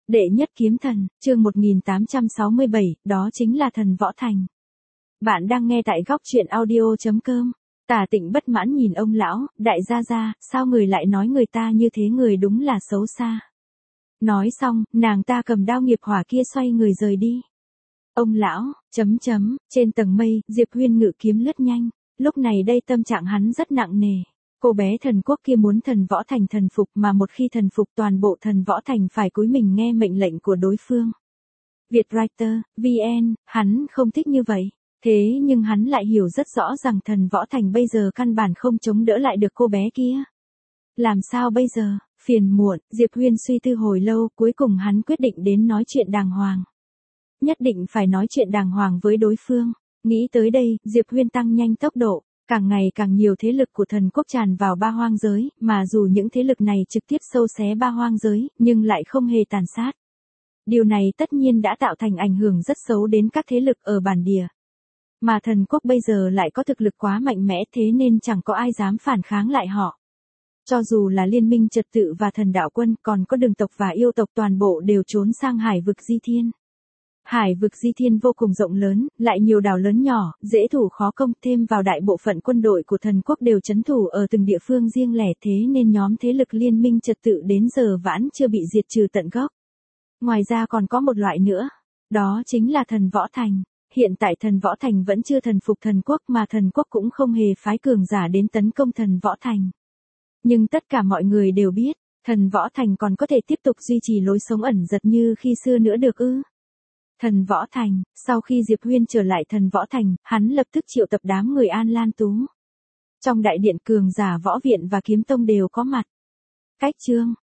Đệ nhất kiếm thần, chương 1867, đó chính là thần Võ Thành. Bạn đang nghe tại góc truyện audio.com. Tả Tịnh bất mãn nhìn ông lão, đại gia, sao người lại nói người ta như thế, người đúng là xấu xa. Nói xong, nàng ta cầm đao nghiệp hỏa kia xoay người rời đi. Ông lão, trên tầng mây, Diệp Huyên ngự kiếm lướt nhanh, lúc này đây tâm trạng hắn rất nặng nề. Cô bé thần quốc kia muốn thần Võ Thành thần phục, mà một khi thần phục toàn bộ thần Võ Thành phải cúi mình nghe mệnh lệnh của đối phương. Vietwriter, VN, hắn không thích như vậy. Thế nhưng hắn lại hiểu rất rõ rằng thần Võ Thành bây giờ căn bản không chống đỡ lại được cô bé kia. Làm sao bây giờ? Phiền muộn, Diệp Huyên suy tư hồi lâu, cuối cùng hắn quyết định đến nói chuyện đàng hoàng. Nhất định phải nói chuyện đàng hoàng với đối phương. Nghĩ tới đây, Diệp Huyên tăng nhanh tốc độ. Càng ngày càng nhiều thế lực của thần quốc tràn vào ba hoang giới, mà dù những thế lực này trực tiếp xâu xé ba hoang giới, nhưng lại không hề tàn sát. Điều này tất nhiên đã tạo thành ảnh hưởng rất xấu đến các thế lực ở bản địa. Mà thần quốc bây giờ lại có thực lực quá mạnh mẽ, thế nên chẳng có ai dám phản kháng lại họ. Cho dù là liên minh trật tự và thần đạo quân, còn có đường tộc và yêu tộc, toàn bộ đều trốn sang hải vực Di Thiên. Hải vực Di Thiên vô cùng rộng lớn, lại nhiều đảo lớn nhỏ, dễ thủ khó công, thêm vào đại bộ phận quân đội của thần quốc đều trấn thủ ở từng địa phương riêng lẻ, thế nên nhóm thế lực liên minh trật tự đến giờ vẫn chưa bị diệt trừ tận gốc. Ngoài ra còn có một loại nữa, đó chính là thần Võ Thành. Hiện tại thần Võ Thành vẫn chưa thần phục thần quốc, mà thần quốc cũng không hề phái cường giả đến tấn công thần Võ Thành. Nhưng tất cả mọi người đều biết, thần Võ Thành còn có thể tiếp tục duy trì lối sống ẩn dật như khi xưa nữa được ư? Thần Võ Thành, sau khi Diệp Huyên trở lại thần Võ Thành, hắn lập tức triệu tập đám người An Lan Tú. Trong đại điện cường giả võ viện và kiếm tông đều có mặt. Cách chương,